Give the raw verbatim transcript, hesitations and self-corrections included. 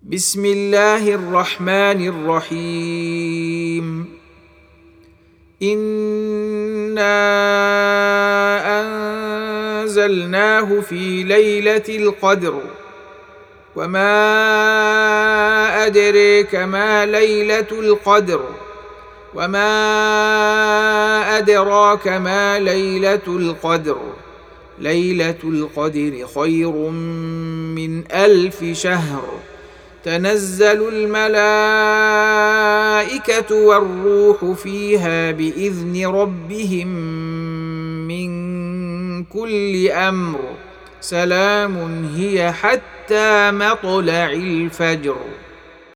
بسم الله الرحمن الرحيم. إنا أنزلناه في ليلة القدر وما أدريك ما ليلة القدر وما أدراك ما ليلة القدر ليلة القدر خير من ألف شهر تنزل الملائكة والروح فيها بإذن ربهم من كل أمر سلام هي حتى مطلع الفجر.